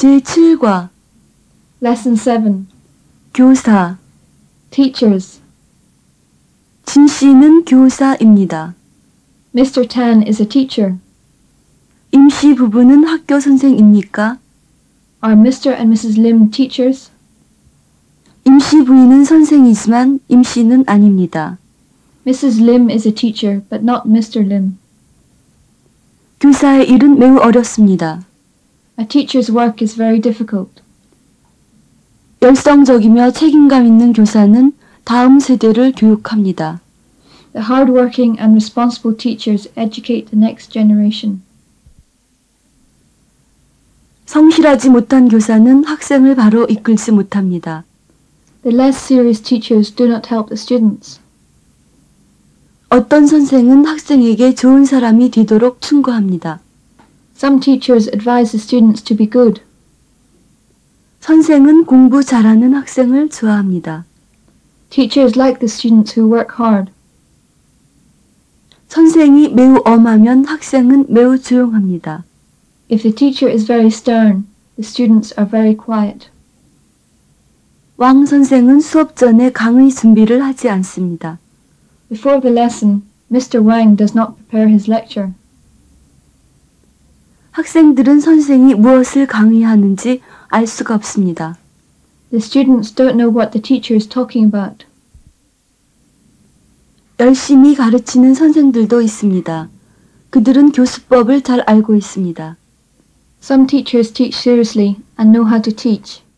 제7과 Lesson 7. 교사 Teachers. 진 씨는 교사입니다. Mr. Tan is a teacher. 임 씨 부부는 학교 선생입니까? Are Mr. and Mrs. Lim teachers? 임 씨 부인은 선생이지만 임 씨는 아닙니다. Mrs. Lim is a teacher, but not Mr. Lim. 교사의 일은 매우 어렵습니다. A teacher's work is very difficult. 열성적이며 책임감 있는 교사는 다음 세대를 교육합니다. The hard-working and responsible teachers educate the next generation. 성실하지 못한 교사는 학생을 바로 이끌지 못합니다. The less serious teachers do not help the students. 어떤 선생은 학생에게 좋은 사람이 되도록 충고합니다. Some teachers advise the students to be good. 선생은 공부 잘하는 학생을 좋아합니다. Teachers like the students who work hard. 선생이 매우 엄하면 학생은 매우 조용합니다. If the teacher is very stern, the students are very quiet. 왕 선생은 수업 전에 강의 준비를 하지 않습니다. Before the lesson, Mr. Wang does not prepare his lecture. 학생들은 선생이 무엇을 강의하는지 알 수가 없습니다. The students don't know what the teacher is talking about. 열심히 가르치는 선생들도 있습니다. 그들은 교수법을 잘 알고 있습니다. Some teachers teach seriously and know how to teach.